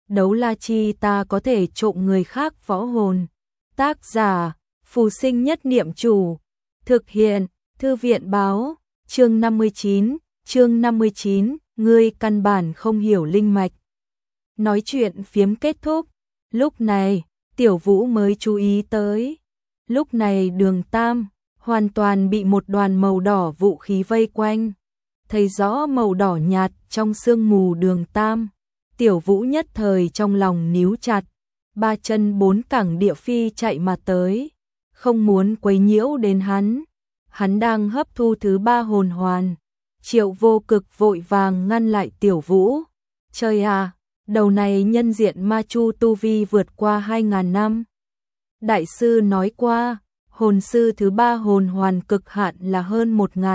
đấu la chi ta có thể trộm người khác võ hồn. Tác giả, Phù Sinh Nhất Niệm Chủ. Thực hiện, Thư viện báo, chương 59, ngươi căn bản không hiểu linh mạch. Nói chuyện phiếm kết thúc, lúc này, Tiểu Vũ mới chú ý tới. Lúc này Đường Tam hoàn toàn bị một đoàn màu đỏ vũ khí vây quanh. Thấy rõ màu đỏ nhạt trong sương mù Đường Tam, Tiểu Vũ nhất thời trong lòng níu chặt, ba chân bốn cẳng địa phi chạy mà tới, không muốn quấy nhiễu đến hắn. Hắn đang hấp thu thứ 3 hồn hoàn. Triệu Vô Cực vội vàng ngăn lại Tiểu Vũ. Trời à, đầu này nhân diện ma chu tu vi vượt qua 2.000 năm. Đại sư nói qua, hồn sư thứ 3 hồn hoàn cực hạn là hơn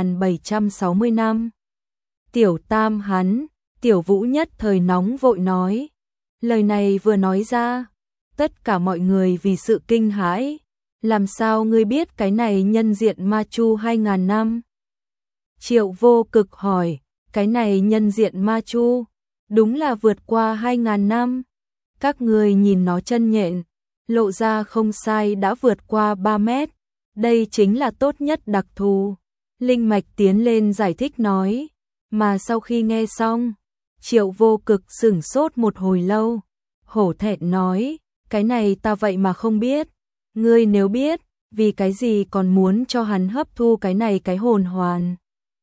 1.760 năm. Tiểu Tam hắn, Tiểu Vũ nhất thời nóng vội nói. Lời này vừa nói ra, tất cả mọi người vì sự kinh hãi. Làm sao ngươi biết cái này nhân diện ma chu 2.000 năm? Triệu Vô Cực hỏi, cái này nhân diện ma chu, đúng là vượt qua 2.000 năm. Các ngươi nhìn nó chân nhện, lộ ra không sai đã vượt qua 3 mét. Đây chính là tốt nhất đặc thù. Linh Mạch tiến lên giải thích nói, mà sau khi nghe xong, Triệu Vô Cực sửng sốt một hồi lâu, hổ thẹn nói, cái này ta vậy mà không biết. Ngươi nếu biết, vì cái gì còn muốn cho hắn hấp thu cái này cái hồn hoàn.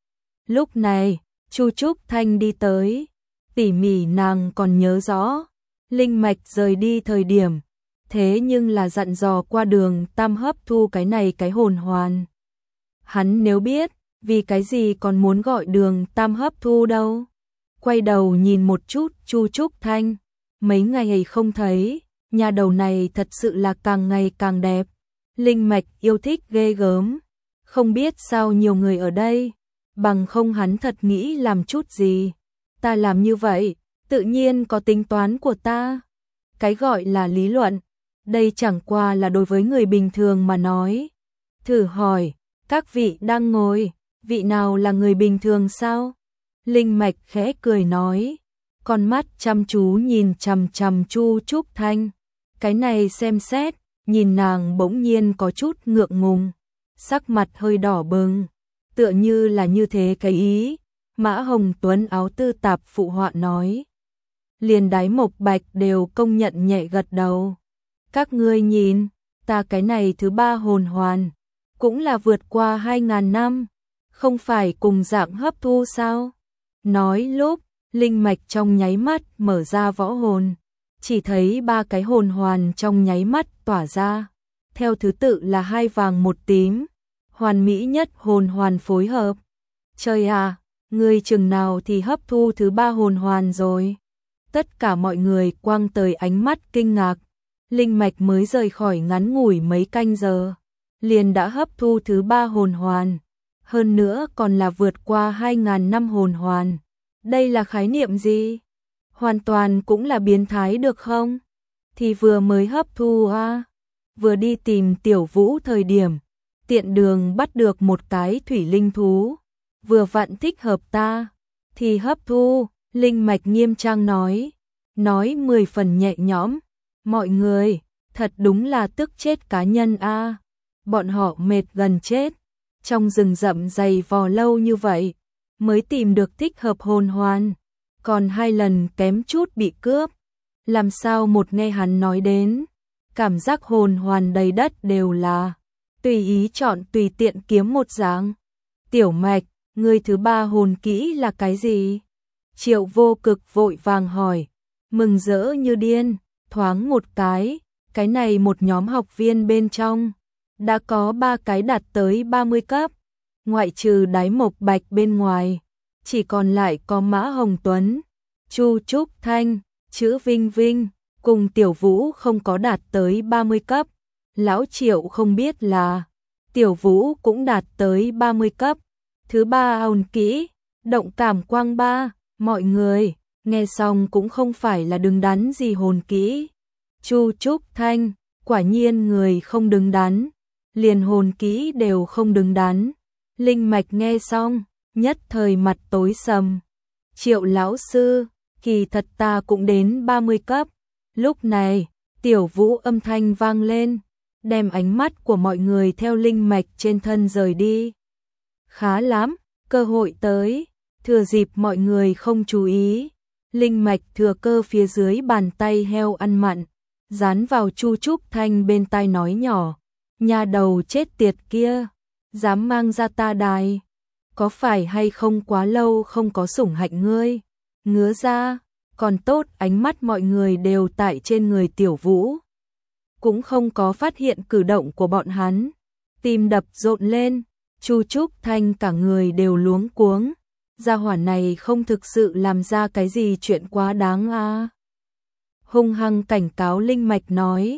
Lúc này, Chu Trúc Thanh đi tới, tỉ mỉ nàng còn nhớ rõ, Linh Mạch rời đi thời điểm, thế nhưng là dặn dò qua Đường Tam hấp thu cái này cái hồn hoàn. Hắn nếu biết, vì cái gì còn muốn gọi Đường Tam hấp thu đâu. Quay đầu nhìn một chút Chu Trúc Thanh, mấy ngày không thấy, nhà đầu này thật sự là càng ngày càng đẹp. Linh Mạch yêu thích ghê gớm, không biết sao nhiều người ở đây, bằng không hắn thật nghĩ làm chút gì. Ta làm như vậy, tự nhiên có tính toán của ta. Cái gọi là lý luận, đây chẳng qua là đối với người bình thường mà nói. Thử hỏi, các vị đang ngồi, vị nào là người bình thường sao? Linh Mạch khẽ cười nói, con mắt chăm chú nhìn chằm chằm Chu Trúc Thanh. Cái này xem xét, nhìn nàng bỗng nhiên có chút ngượng ngùng, sắc mặt hơi đỏ bừng, tựa như là như thế cái ý. Mã Hồng Tuấn áo tư tạp phụ họa nói. Liền Đái Mộc Bạch đều công nhận nhẹ gật đầu. Các ngươi nhìn, ta cái này thứ 3 hồn hoàn, cũng là vượt qua 2.000 năm, không phải cùng dạng hấp thu sao? Nói lúc, Linh Mạch trong nháy mắt mở ra võ hồn. Chỉ thấy 3 cái hồn hoàn trong nháy mắt tỏa ra, theo thứ tự là 2 vàng 1 tím, hoàn mỹ nhất hồn hoàn phối hợp. Trời à, ngươi chừng nào thì hấp thu thứ 3 hồn hoàn rồi? Tất cả mọi người quăng tới ánh mắt kinh ngạc. Linh Mạch mới rời khỏi ngắn ngủi mấy canh giờ, liền đã hấp thu thứ 3 hồn hoàn, hơn nữa còn là vượt qua 2.000 năm hồn hoàn. Đây là khái niệm gì? Hoàn toàn cũng là biến thái được không? Thì vừa mới hấp thu vừa đi tìm Tiểu Vũ thời điểm, tiện đường bắt được một cái thủy linh thú, vừa vặn thích hợp ta, thì hấp thu. Linh Mạch nghiêm trang nói 10 phần nhẹ nhõm. Mọi người, thật đúng là tức chết cá nhân a. Bọn họ mệt gần chết, trong rừng rậm dày vò lâu như vậy, mới tìm được thích hợp hồn hoàn. Còn 2 lần kém chút bị cướp. Làm sao một nghe hắn nói đến, cảm giác hồn hoàn đầy đất đều là tùy ý chọn tùy tiện kiếm một dạng. Tiểu Mạch, ngươi thứ 3 hồn kỹ là cái gì? Triệu Vô Cực vội vàng hỏi, mừng rỡ như điên, thoáng một cái này một nhóm học viên bên trong, đã có 3 cái đạt tới 30 cấp, ngoại trừ Đái Mộc Bạch bên ngoài. Chỉ còn lại có Mã Hồng Tuấn, Chu Trúc Thanh, Chữ Vinh Vinh, cùng Tiểu Vũ không có đạt tới 30 cấp. Lão Triệu không biết là Tiểu Vũ cũng đạt tới 30 cấp. Thứ 3 hồn kỹ, động cảm quang 3, mọi người, nghe xong cũng không phải là đứng đắn gì hồn kỹ. Chu Trúc Thanh, quả nhiên người không đứng đắn, liền hồn kỹ đều không đứng đắn. Linh Mạch nghe xong, nhất thời mặt tối sầm. Triệu lão sư, kỳ thật ta cũng đến 30 cấp, Lúc này, Tiểu Vũ âm thanh vang lên, đem ánh mắt của mọi người theo linh mạch trên thân rời đi. Khá lắm, cơ hội tới, thừa dịp mọi người không chú ý, linh mạch thừa cơ phía dưới bàn tay heo ăn mặn, dán vào Chu Trúc Thanh bên tai nói nhỏ, nhà đầu chết tiệt kia, dám mang ra ta đài, có phải hay không quá lâu không có sủng hạnh ngươi, ngứa ra, còn tốt ánh mắt mọi người đều tại trên người Tiểu Vũ. Cũng không có phát hiện cử động của bọn hắn, tim đập rộn lên, Chu Trúc Thanh cả người đều luống cuống, gia hỏa này không thực sự làm ra cái gì chuyện quá đáng à. Hung hăng cảnh cáo linh mạch nói,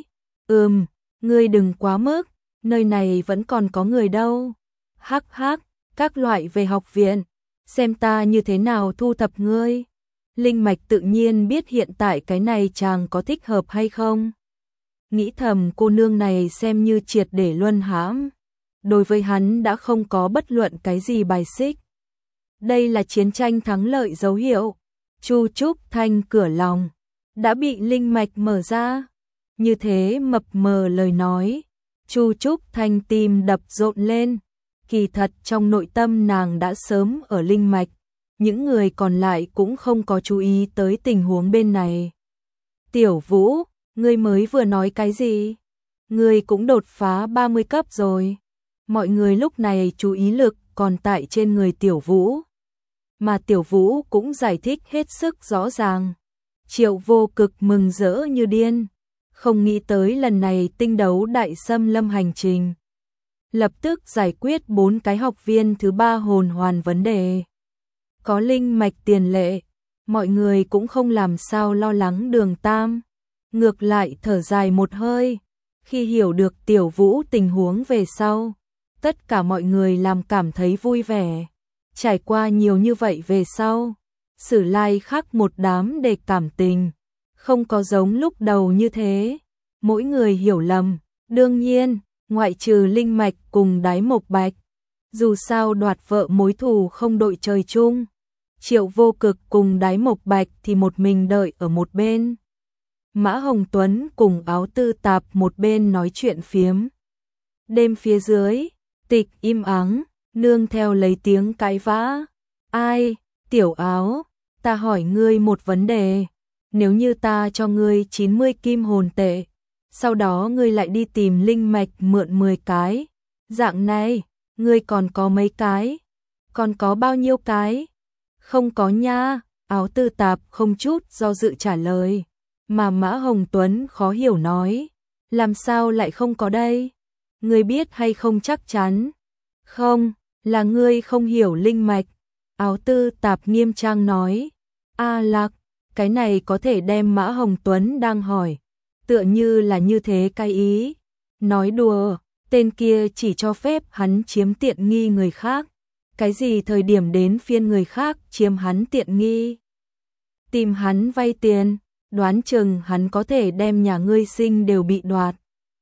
ngươi đừng quá mức, nơi này vẫn còn có người đâu. Hắc hắc, các loại về học viện, xem ta như thế nào thu thập ngươi. Linh mạch tự nhiên biết hiện tại cái này chàng có thích hợp hay không. Nghĩ thầm cô nương này xem như triệt để luân hãm. Đối với hắn đã không có bất luận cái gì bài xích. Đây là chiến tranh thắng lợi dấu hiệu. Chu Trúc Thanh cửa lòng đã bị linh mạch mở ra. Như thế mập mờ lời nói, Chu Trúc Thanh tim đập rộn lên. Kỳ thật trong nội tâm nàng đã sớm ở linh mạch, những người còn lại cũng không có chú ý tới tình huống bên này. Tiểu Vũ, ngươi mới vừa nói cái gì? Ngươi cũng đột phá 30 cấp rồi. Mọi người lúc này chú ý lực còn tại trên người Tiểu Vũ. Mà Tiểu Vũ cũng giải thích hết sức rõ ràng. Triệu Vô Cực mừng rỡ như điên. Không nghĩ tới lần này tinh đấu đại xâm lâm hành trình. Lập tức giải quyết 4 cái học viên thứ 3 hồn hoàn vấn đề. Có linh mạch tiền lệ, mọi người cũng không làm sao lo lắng Đường Tam. Ngược lại thở dài một hơi, khi hiểu được Tiểu Vũ tình huống về sau. Tất cả mọi người làm cảm thấy vui vẻ. Trải qua nhiều như vậy về sau, Sử Lai khác một đám để cảm tình. Không có giống lúc đầu như thế. Mỗi người hiểu lầm, đương nhiên, ngoại trừ linh mạch cùng Đái Mộc Bạch. Dù sao đoạt vợ mối thù không đội trời chung. Triệu Vô Cực cùng Đái Mộc Bạch thì một mình đợi ở một bên. Mã Hồng Tuấn cùng Áo Tư Tạp một bên nói chuyện phiếm. Đêm phía dưới, tịch im ắng, nương theo lấy tiếng cãi vã. Ai, Tiểu Áo, ta hỏi ngươi một vấn đề. Nếu như ta cho ngươi 90 kim hồn tệ, sau đó ngươi lại đi tìm linh mạch mượn 10 cái. Dạng này, ngươi còn có mấy cái? Còn có bao nhiêu cái? Không có nha, Áo Tư Tạp không chút do dự trả lời. Mà Mã Hồng Tuấn khó hiểu nói, làm sao lại không có đây? Ngươi biết hay không chắc chắn? Không, là ngươi không hiểu linh mạch. Áo Tư Tạp nghiêm trang nói, A Lạc, cái này có thể đem Mã Hồng Tuấn đang hỏi. Tựa như là như thế cái ý. Nói đùa, tên kia chỉ cho phép hắn chiếm tiện nghi người khác. Cái gì thời điểm đến phiên người khác chiếm hắn tiện nghi? Tìm hắn vay tiền, đoán chừng hắn có thể đem nhà ngươi sinh đều bị đoạt.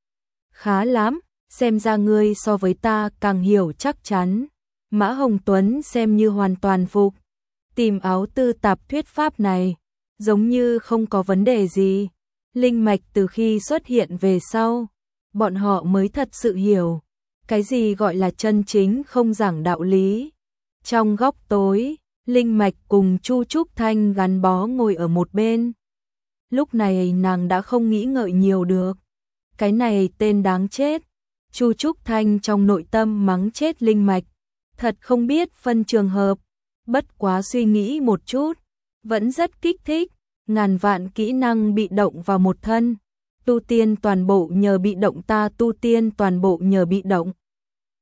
Khá lắm, xem ra ngươi so với ta càng hiểu chắc chắn. Mã Hồng Tuấn xem như hoàn toàn phục. Tìm Áo Tư Tạp thuyết pháp này, giống như không có vấn đề gì. Linh mạch từ khi xuất hiện về sau, bọn họ mới thật sự hiểu. Cái gì gọi là chân chính không giảng đạo lý. Trong góc tối, linh mạch cùng Chu Trúc Thanh gắn bó ngồi ở một bên. Lúc này nàng đã không nghĩ ngợi nhiều được. Cái này tên đáng chết. Chu Trúc Thanh trong nội tâm mắng chết linh mạch. Thật không biết phân trường hợp. Bất quá suy nghĩ một chút, vẫn rất kích thích. Ngàn vạn kỹ năng bị động vào một thân. Tu tiên toàn bộ nhờ bị động, ta tu tiên toàn bộ nhờ bị động.